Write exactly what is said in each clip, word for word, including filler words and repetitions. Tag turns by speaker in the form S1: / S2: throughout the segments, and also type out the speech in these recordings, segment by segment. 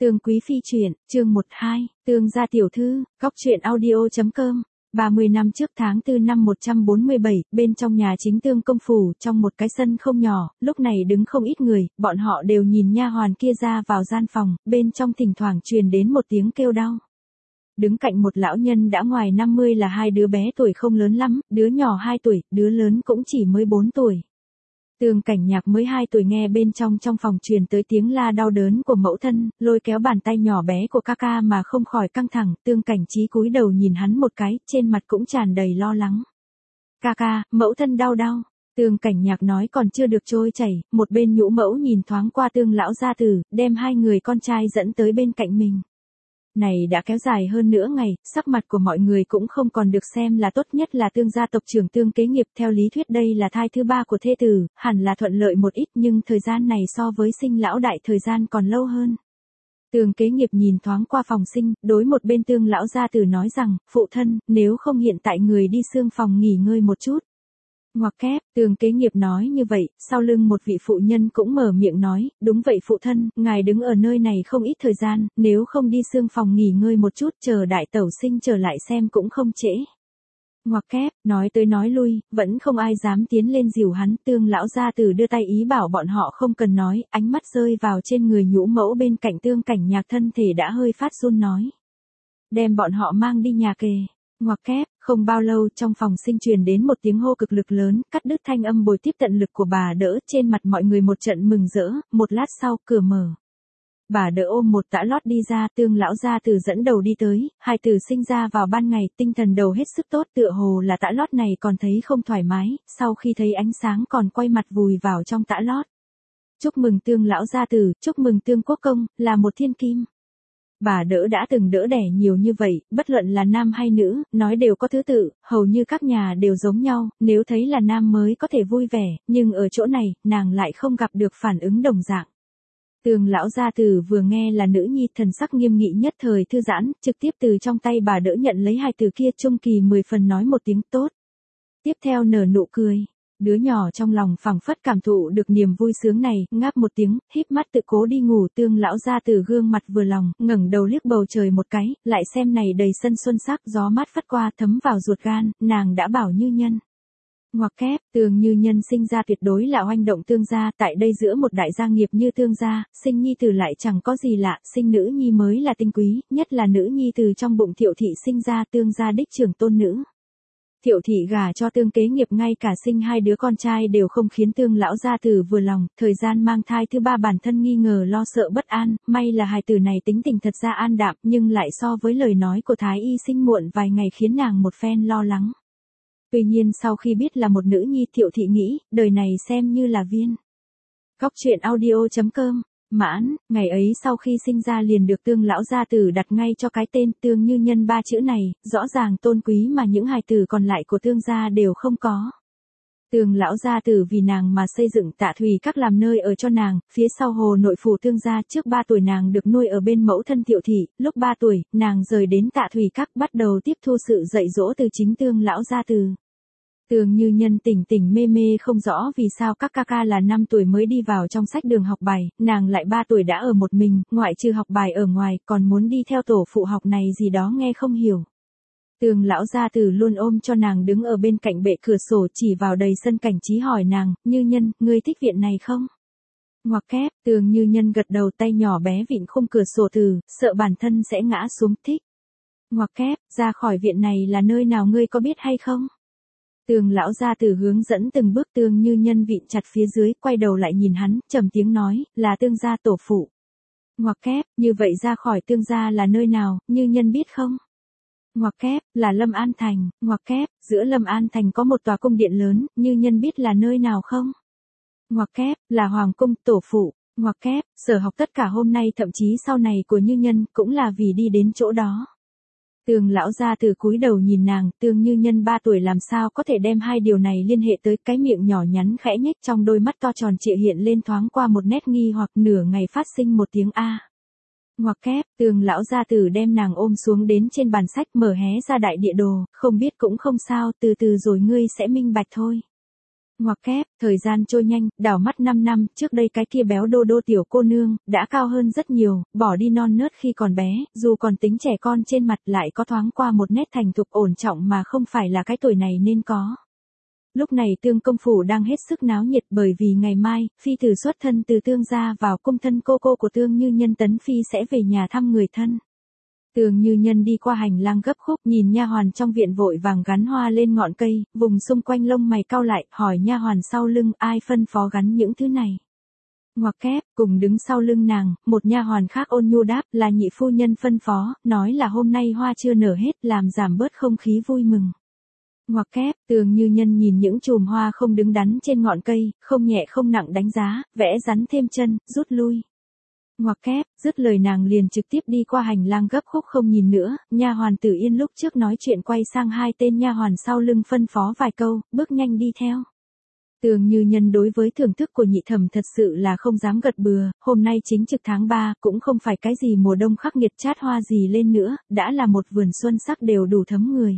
S1: Tương Quý Phi truyện, chương một hai, Tương gia tiểu thư, góc truyện audio.com. ba mươi năm trước tháng tư năm một trăm bốn mươi bảy, bên trong nhà chính Tương công phủ, trong một cái sân không nhỏ, lúc này đứng không ít người, bọn họ đều nhìn nha hoàn kia ra vào gian phòng, bên trong thỉnh thoảng truyền đến một tiếng kêu đau. Đứng cạnh một lão nhân đã ngoài năm mươi là hai đứa bé tuổi không lớn lắm, đứa nhỏ hai tuổi, đứa lớn cũng chỉ mới bốn tuổi. Tương Cảnh Nhạc mới hai tuổi nghe bên trong trong phòng truyền tới tiếng la đau đớn của mẫu thân, lôi kéo bàn tay nhỏ bé của ca ca mà không khỏi căng thẳng, Tương Cảnh Trí cúi đầu nhìn hắn một cái, trên mặt cũng tràn đầy lo lắng. Ca ca, mẫu thân đau đau. Tương Cảnh Nhạc nói còn chưa được trôi chảy, một bên nhũ mẫu nhìn thoáng qua Tương lão gia tử, đem hai người con trai dẫn tới bên cạnh mình. Này đã kéo dài hơn nửa ngày, sắc mặt của mọi người cũng không còn được xem là tốt, nhất là Tương gia tộc trưởng Tương Kế Nghiệp, theo lý thuyết đây là thai thứ ba của thê tử, hẳn là thuận lợi một ít, nhưng thời gian này so với sinh lão đại thời gian còn lâu hơn. Tương Kế Nghiệp nhìn thoáng qua phòng sinh, đối một bên Tương lão gia tử nói rằng, phụ thân, nếu không hiện tại người đi xương phòng nghỉ ngơi một chút. Ngoặc kép, Tương Kế Nghiệp nói như vậy, sau lưng một vị phụ nhân cũng mở miệng nói, đúng vậy phụ thân, ngài đứng ở nơi này không ít thời gian, nếu không đi xương phòng nghỉ ngơi một chút, chờ đại tẩu sinh trở lại xem cũng không trễ. Ngoặc kép, nói tới nói lui, vẫn không ai dám tiến lên dìu hắn, Tương lão gia tử đưa tay ý bảo bọn họ không cần nói, ánh mắt rơi vào trên người nhũ mẫu bên cạnh Tương Cảnh Nhạc, thân thể đã hơi phát run nói. Đem bọn họ mang đi nhà kề. Ngoặc kép, không bao lâu trong phòng sinh truyền đến một tiếng hô cực lực lớn, cắt đứt thanh âm bồi tiếp tận lực của bà đỡ, trên mặt mọi người một trận mừng rỡ, một lát sau, cửa mở. Bà đỡ ôm một tã lót đi ra, Tương lão gia tử dẫn đầu đi tới, hai tử sinh ra vào ban ngày, tinh thần đầu hết sức tốt, tựa hồ là tã lót này còn thấy không thoải mái, sau khi thấy ánh sáng còn quay mặt vùi vào trong tã lót. Chúc mừng Tương lão gia tử, chúc mừng Tương quốc công, là một thiên kim. Bà đỡ đã từng đỡ đẻ nhiều như vậy, bất luận là nam hay nữ, nói đều có thứ tự, hầu như các nhà đều giống nhau, nếu thấy là nam mới có thể vui vẻ, nhưng ở chỗ này, nàng lại không gặp được phản ứng đồng dạng. Tương lão gia tử vừa nghe là nữ nhi, thần sắc nghiêm nghị nhất thời thư giãn, trực tiếp từ trong tay bà đỡ nhận lấy hai từ kia, trung kỳ mười phần nói một tiếng tốt. Tiếp theo nở nụ cười. Đứa nhỏ trong lòng phảng phất cảm thụ được niềm vui sướng này, ngáp một tiếng, híp mắt tự cố đi ngủ. Tương lão gia tử gương mặt vừa lòng, ngẩng đầu liếc bầu trời một cái, lại xem này đầy sân xuân sắc, gió mát phất qua thấm vào ruột gan, nàng đã bảo Như Nhân. Ngoặc kép, Tương Như Nhân sinh ra tuyệt đối là oanh động Tương gia, tại đây giữa một đại gia nghiệp như Tương gia, sinh nhi tử lại chẳng có gì lạ, sinh nữ nhi mới là tinh quý, nhất là nữ nhi từ trong bụng Thiệu thị sinh ra, Tương gia đích trưởng tôn nữ. Thiệu thị gả cho Tương Kế Nghiệp, ngay cả sinh hai đứa con trai đều không khiến Tương lão gia tử vừa lòng, thời gian mang thai thứ ba bản thân nghi ngờ lo sợ bất an, may là hài tử này tính tình thật ra an đạm, nhưng lại so với lời nói của Thái y sinh muộn vài ngày khiến nàng một phen lo lắng. Tuy nhiên sau khi biết là một nữ nhi, Thiệu thị nghĩ, đời này xem như là viên. Góc truyện audio.com. Mãn, ngày ấy sau khi sinh ra liền được Tương lão gia tử đặt ngay cho cái tên Tương Như Nhân, ba chữ này, rõ ràng tôn quý mà những hài tử còn lại của Tương gia đều không có. Tương lão gia tử vì nàng mà xây dựng Tạ Thủy Các làm nơi ở cho nàng, phía sau hồ nội phủ Tương gia, trước ba tuổi nàng được nuôi ở bên mẫu thân Thiệu thị, lúc ba tuổi, nàng rời đến Tạ Thủy Các bắt đầu tiếp thu sự dạy dỗ từ chính Tương lão gia tử. Tương Như Nhân tỉnh tỉnh mê mê không rõ vì sao các ca ca là năm tuổi mới đi vào trong sách đường học bài, nàng lại ba tuổi đã ở một mình, ngoại trừ học bài ở ngoài, còn muốn đi theo tổ phụ học này gì đó nghe không hiểu. Tương lão gia tử luôn ôm cho nàng đứng ở bên cạnh bệ cửa sổ, chỉ vào đầy sân cảnh trí hỏi nàng, Như Nhân, ngươi thích viện này không? Ngoặc kép, Tương Như Nhân gật đầu, tay nhỏ bé vịn khung cửa sổ từ, sợ bản thân sẽ ngã xuống, thích. Ngoặc kép, ra khỏi viện này là nơi nào ngươi có biết hay không? Tương lão gia tử hướng dẫn từng bước, Tương Như Nhân vịn chặt phía dưới, quay đầu lại nhìn hắn, trầm tiếng nói, là Tương gia tổ phụ. Ngoặc kép, như vậy ra khỏi Tương gia là nơi nào, Như Nhân biết không? Ngoặc kép, là Lâm An Thành. Ngoặc kép, giữa Lâm An Thành có một tòa cung điện lớn, Như Nhân biết là nơi nào không? Ngoặc kép, là Hoàng cung, tổ phụ. Ngoặc kép, sở học tất cả hôm nay thậm chí sau này của Như Nhân, cũng là vì đi đến chỗ đó. Tương lão gia tử cúi đầu nhìn nàng, Tương Như Nhân ba tuổi làm sao có thể đem hai điều này liên hệ tới, cái miệng nhỏ nhắn khẽ nhếch, trong đôi mắt to tròn trịa hiện lên thoáng qua một nét nghi hoặc, nửa ngày phát sinh một tiếng a. Ngoặc kép, Tương lão gia tử đem nàng ôm xuống đến trên bàn sách, mở hé ra đại địa đồ, không biết cũng không sao, từ từ rồi ngươi sẽ minh bạch thôi. Ngoặc kép, thời gian trôi nhanh, đảo mắt năm năm, trước đây cái kia béo đô đô tiểu cô nương, đã cao hơn rất nhiều, bỏ đi non nớt khi còn bé, dù còn tính trẻ con trên mặt lại có thoáng qua một nét thành thục ổn trọng mà không phải là cái tuổi này nên có. Lúc này Tương công phủ đang hết sức náo nhiệt bởi vì ngày mai, phi tử xuất thân từ Tương gia vào cung thân cô cô của Tương Như Nhân Tấn phi sẽ về nhà thăm người thân. Tương Như Nhân đi qua hành lang gấp khúc, nhìn nha hoàn trong viện vội vàng gắn hoa lên ngọn cây, vùng xung quanh lông mày cau lại, hỏi nha hoàn sau lưng ai phân phó gắn những thứ này. Ngoặc kép, cùng đứng sau lưng nàng, một nha hoàn khác ôn nhu đáp, là nhị phu nhân phân phó, nói là hôm nay hoa chưa nở hết, làm giảm bớt không khí vui mừng. Ngoặc kép, Tương Như Nhân nhìn những chùm hoa không đứng đắn trên ngọn cây, không nhẹ không nặng đánh giá, vẽ rắn thêm chân, rút lui. Ngoặc kép, dứt lời nàng liền trực tiếp đi qua hành lang gấp khúc không nhìn nữa, nha hoàn Tử Yên lúc trước nói chuyện quay sang hai tên nha hoàn sau lưng phân phó vài câu, bước nhanh đi theo. Tương Như Nhân đối với thưởng thức của nhị thẩm thật sự là không dám gật bừa, hôm nay chính trực tháng ba, cũng không phải cái gì mùa đông khắc nghiệt chát hoa gì lên nữa, đã là một vườn xuân sắc đều đủ thấm người.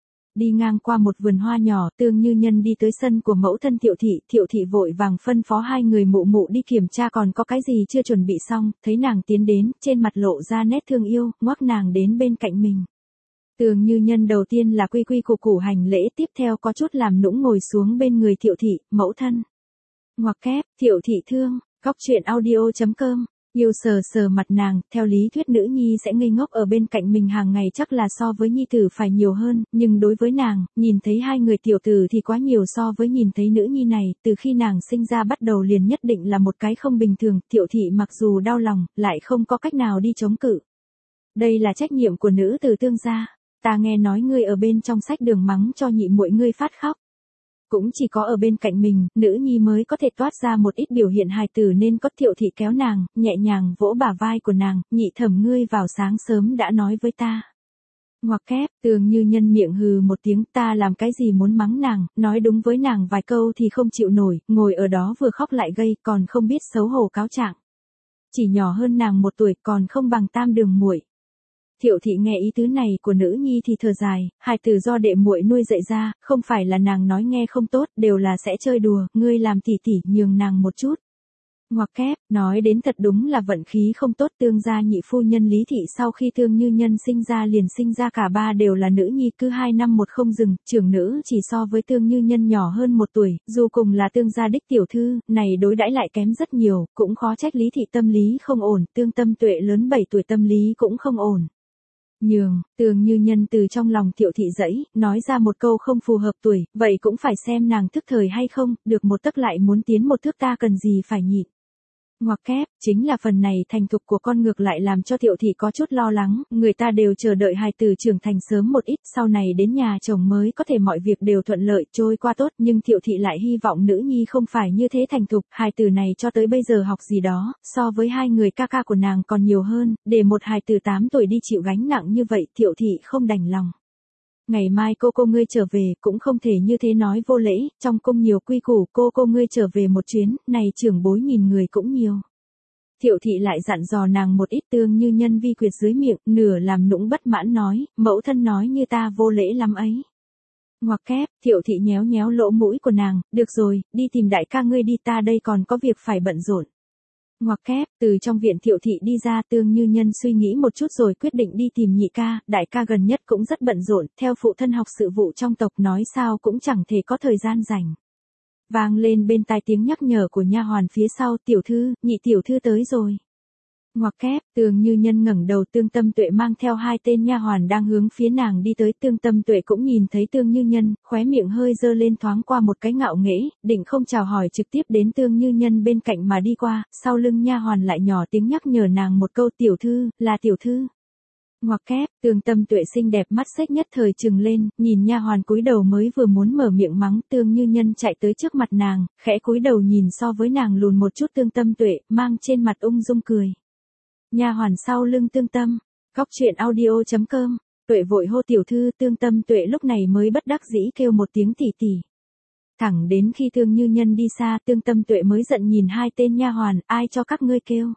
S1: Đi ngang qua một vườn hoa nhỏ, Tương Như Nhân đi tới sân của mẫu thân Thiệu thị, Thiệu thị vội vàng phân phó hai người mụ mụ đi kiểm tra còn có cái gì chưa chuẩn bị xong, thấy nàng tiến đến, trên mặt lộ ra nét thương yêu, ngoắc nàng đến bên cạnh mình. Tương Như Nhân đầu tiên là quy quy củ củ hành lễ, tiếp theo có chút làm nũng ngồi xuống bên người Thiệu thị, mẫu thân. Ngoặc kép, Thiệu thị thương, góc truyện audio chấm com. Yêu sờ sờ mặt nàng, theo lý thuyết nữ nhi sẽ ngây ngốc ở bên cạnh mình hàng ngày chắc là so với nhi tử phải nhiều hơn, nhưng đối với nàng, nhìn thấy hai người tiểu tử thì quá nhiều so với nhìn thấy nữ nhi này, từ khi nàng sinh ra bắt đầu liền nhất định là một cái không bình thường, Thiệu thị mặc dù đau lòng, lại không có cách nào đi chống cự. Đây là trách nhiệm của nữ từ Tương gia, ta nghe nói ngươi ở bên trong sách đường mắng cho nhị muội ngươi phát khóc. Cũng chỉ có ở bên cạnh mình, nữ nhi mới có thể toát ra một ít biểu hiện hài tử nên có. Thiệu thị kéo nàng, nhẹ nhàng vỗ bả vai của nàng, nhị thẩm ngươi vào sáng sớm đã nói với ta. Ngoặc kép, Tương Như Nhân miệng hừ một tiếng, ta làm cái gì muốn mắng nàng, nói đúng với nàng vài câu thì không chịu nổi, ngồi ở đó vừa khóc lại gây, còn không biết xấu hổ cáo trạng. Chỉ nhỏ hơn nàng một tuổi, còn không bằng tam đường muội. Thiệu thị nghe ý tứ này của nữ nhi thì thở dài, hài tử do đệ muội nuôi dạy ra, không phải là nàng nói nghe không tốt, đều là sẽ chơi đùa, ngươi làm tỉ tỉ nhường nàng một chút. Ngoặc kép, nói đến thật đúng là vận khí không tốt. Tương gia nhị phu nhân Lý thị sau khi Tương Như Nhân sinh ra liền sinh ra cả ba đều là nữ nhi, cứ hai năm một không dừng, trưởng nữ chỉ so với Tương Như Nhân nhỏ hơn một tuổi, dù cùng là Tương gia đích tiểu thư, này đối đãi lại kém rất nhiều, cũng khó trách Lý thị tâm lý không ổn, Tương Tâm Tuệ lớn bảy tuổi tâm lý cũng không ổn. Nhường, Tương Như Nhân từ trong lòng Thiệu thị dẫy, nói ra một câu không phù hợp tuổi, vậy cũng phải xem nàng thức thời hay không, được một tấc lại muốn tiến một thước ta cần gì phải nhịn. Ngoặc kép, chính là phần này thành thục của con ngược lại làm cho Thiệu thị có chút lo lắng, người ta đều chờ đợi hài tử trưởng thành sớm một ít, sau này đến nhà chồng mới có thể mọi việc đều thuận lợi, trôi qua tốt, nhưng Thiệu thị lại hy vọng nữ nhi không phải như thế thành thục, hài tử này cho tới bây giờ học gì đó, so với hai người ca ca của nàng còn nhiều hơn, để một hài tử tám tuổi đi chịu gánh nặng như vậy, Thiệu thị không đành lòng. Ngày mai cô cô ngươi trở về, cũng không thể như thế nói vô lễ, trong cung nhiều quy củ, cô cô ngươi trở về một chuyến, này trưởng bối nhìn người cũng nhiều. Thiệu thị lại dặn dò nàng một ít. Tương Như Nhân vi quyệt dưới miệng, nửa làm nũng bất mãn nói, mẫu thân nói như ta vô lễ lắm ấy. Ngoặc kép, Thiệu thị nhéo nhéo lỗ mũi của nàng, được rồi, đi tìm đại ca ngươi đi, ta đây còn có việc phải bận rộn. Ngoặc kép, từ trong viện Thiệu thị đi ra. Tương Như Nhân suy nghĩ một chút rồi quyết định đi tìm nhị ca, đại ca gần nhất cũng rất bận rộn, theo phụ thân học sự vụ trong tộc nói sao cũng chẳng thể có thời gian rảnh. Vang lên bên tai tiếng nhắc nhở của nha hoàn phía sau, tiểu thư, nhị tiểu thư tới rồi. Ngoặc kép, Tương Như Nhân ngẩng đầu, Tương Tâm Tuệ mang theo hai tên nha hoàn đang hướng phía nàng đi tới. Tương Tâm Tuệ cũng nhìn thấy Tương Như Nhân, khóe miệng hơi dơ lên thoáng qua một cái ngạo nghễ, định không chào hỏi trực tiếp đến Tương Như Nhân bên cạnh mà đi qua, sau lưng nha hoàn lại nhỏ tiếng nhắc nhở nàng một câu, tiểu thư, là tiểu thư. Ngoặc kép, Tương Tâm Tuệ xinh đẹp mắt xếch nhất thời trừng lên, nhìn nha hoàn cúi đầu mới vừa muốn mở miệng mắng, Tương Như Nhân chạy tới trước mặt nàng, khẽ cúi đầu nhìn so với nàng lùn một chút Tương Tâm Tuệ, mang trên mặt ung dung cười. Nha hoàn sau lưng Tương Tâm, góc truyện audio chấm com. Tuệ vội hô tiểu thư. Tương Tâm Tuệ lúc này mới bất đắc dĩ kêu một tiếng tỉ tỉ. Thẳng đến khi Tương Như Nhân đi xa, Tương Tâm Tuệ mới giận nhìn hai tên nha hoàn, ai cho các ngươi kêu?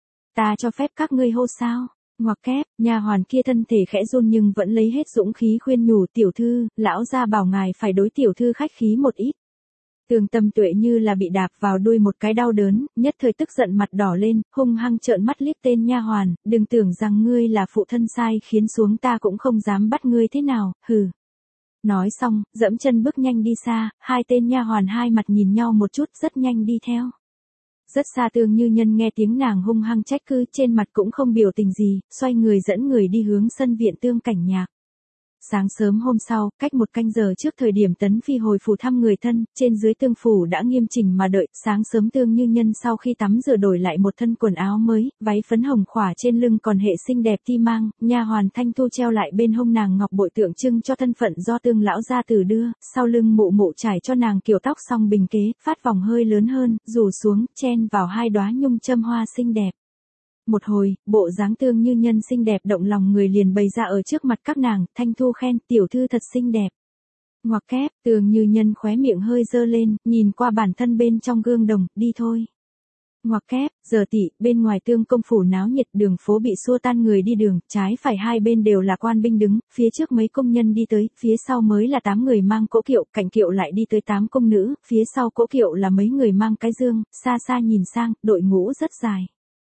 S1: Ta cho phép các ngươi hô sao? Ngoặc kép, nha hoàn kia thân thể khẽ run nhưng vẫn lấy hết dũng khí khuyên nhủ, tiểu thư, lão gia bảo ngài phải đối tiểu thư khách khí một ít. Tương Tâm Tuệ như là bị đạp vào đuôi một cái đau đớn, nhất thời tức giận mặt đỏ lên, hung hăng trợn mắt liếc tên nha hoàn, đừng tưởng rằng ngươi là phụ thân sai khiến xuống ta cũng không dám bắt ngươi thế nào, hừ. Nói xong, dẫm chân bước nhanh đi xa, hai tên nha hoàn hai mặt nhìn nhau một chút rất nhanh đi theo. Rất xa Tương Như Nhân nghe tiếng nàng hung hăng trách cứ, trên mặt cũng không biểu tình gì, xoay người dẫn người đi hướng sân viện Tương Cảnh Nhạc. Sáng sớm hôm sau, cách một canh giờ trước thời điểm Tấn Phi hồi phủ thăm người thân, trên dưới Tương phủ đã nghiêm chỉnh mà đợi. Sáng sớm Tương Như Nhân sau khi tắm rửa đổi lại một thân quần áo mới, váy phấn hồng khỏa trên lưng còn hệ xinh đẹp ti mang, nha hoàn Thanh Thu treo lại bên hông nàng ngọc bội tượng trưng cho thân phận do Tương lão gia tử đưa, sau lưng mụ mụ trải cho nàng kiểu tóc song bình kế, phát vòng hơi lớn hơn, rủ xuống, chen vào hai đóa nhung châm hoa xinh đẹp. Một hồi, bộ dáng Tương Như Nhân xinh đẹp động lòng người liền bày ra ở trước mặt các nàng, Thanh Thu khen, tiểu thư thật xinh đẹp. Ngoặc kép, Tương Như Nhân khóe miệng hơi dơ lên, nhìn qua bản thân bên trong gương đồng, đi thôi. Ngoặc kép, giờ tỷ, bên ngoài Tương công phủ náo nhiệt, đường phố bị xua tan người đi đường, trái phải hai bên đều là quan binh đứng, phía trước mấy công nhân đi tới, phía sau mới là tám người mang cỗ kiệu, cạnh kiệu lại đi tới tám công nữ, phía sau cỗ kiệu là mấy người mang cái dương, xa xa nhìn sang, đội ngũ rất dài.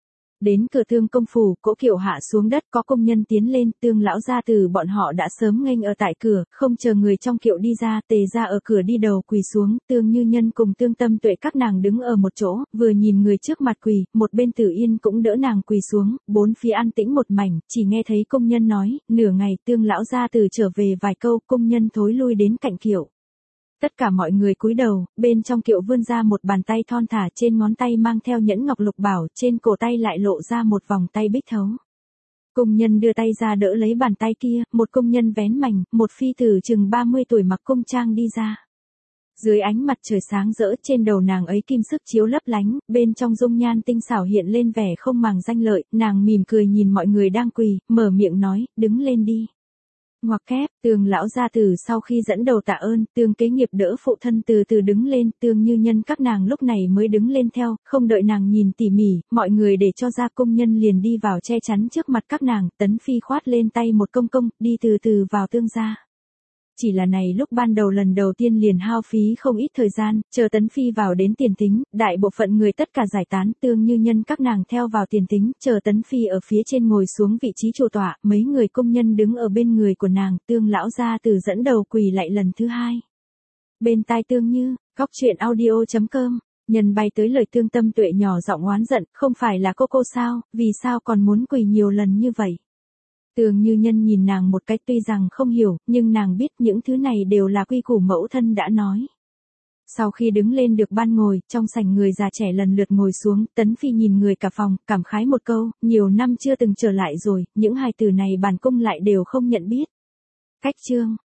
S1: Đến cửa Tương công phủ, cỗ kiệu hạ xuống đất, có công nhân tiến lên, Tương lão gia tử bọn họ đã sớm nghênh ở tại cửa, không chờ người trong kiệu đi ra, tề ra ở cửa đi đầu quỳ xuống, Tương Như Nhân cùng Tương Tâm Tuệ các nàng đứng ở một chỗ, vừa nhìn người trước mặt quỳ, một bên Tử Yên cũng đỡ nàng quỳ xuống, bốn phía an tĩnh một mảnh, chỉ nghe thấy công nhân nói, nửa ngày Tương lão gia tử trở về vài câu, công nhân thối lui đến cạnh kiệu. Tất cả mọi người cúi đầu, bên trong kiệu vươn ra một bàn tay thon thả, trên ngón tay mang theo nhẫn ngọc lục bảo, trên cổ tay lại lộ ra một vòng tay bích thấu. Công nhân đưa tay ra đỡ lấy bàn tay kia, một công nhân vén mảnh, một phi tử chừng ba mươi tuổi mặc cung trang đi ra. Dưới ánh mặt trời sáng rỡ, trên đầu nàng ấy kim sức chiếu lấp lánh, bên trong dung nhan tinh xảo hiện lên vẻ không màng danh lợi, nàng mỉm cười nhìn mọi người đang quỳ, mở miệng nói, đứng lên đi. Ngoặc kép, Tương lão gia tử sau khi dẫn đầu tạ ơn, Tương kế nghiệp đỡ phụ thân từ từ đứng lên, Tương Như Nhân các nàng lúc này mới đứng lên theo, không đợi nàng nhìn tỉ mỉ, mọi người để cho ra công nhân liền đi vào che chắn trước mặt các nàng, Tấn Phi khoát lên tay một công công, đi từ từ vào Tương gia. Chỉ là này lúc ban đầu lần đầu tiên liền hao phí không ít thời gian, chờ Tấn Phi vào đến tiền tính, đại bộ phận người tất cả giải tán, Tương Như Nhân các nàng theo vào tiền tính, chờ Tấn Phi ở phía trên ngồi xuống vị trí chủ tọa, mấy người công nhân đứng ở bên người của nàng, Tương lão gia tử dẫn đầu quỳ lại lần thứ hai. Bên tai Tương Như, góc truyện audio chấm com, nhân bay tới lời Tương Tâm Tuệ nhỏ giọng oán giận, không phải là cô cô sao, vì sao còn muốn quỳ nhiều lần như vậy? Tương Như Nhân nhìn nàng một cái, tuy rằng không hiểu, nhưng nàng biết những thứ này đều là quy củ mẫu thân đã nói. Sau khi đứng lên được ban ngồi, trong sảnh người già trẻ lần lượt ngồi xuống, Tấn Phi nhìn người cả phòng, cảm khái một câu, nhiều năm chưa từng trở lại rồi, những hài tử này bản cung lại đều không nhận biết. Cách chương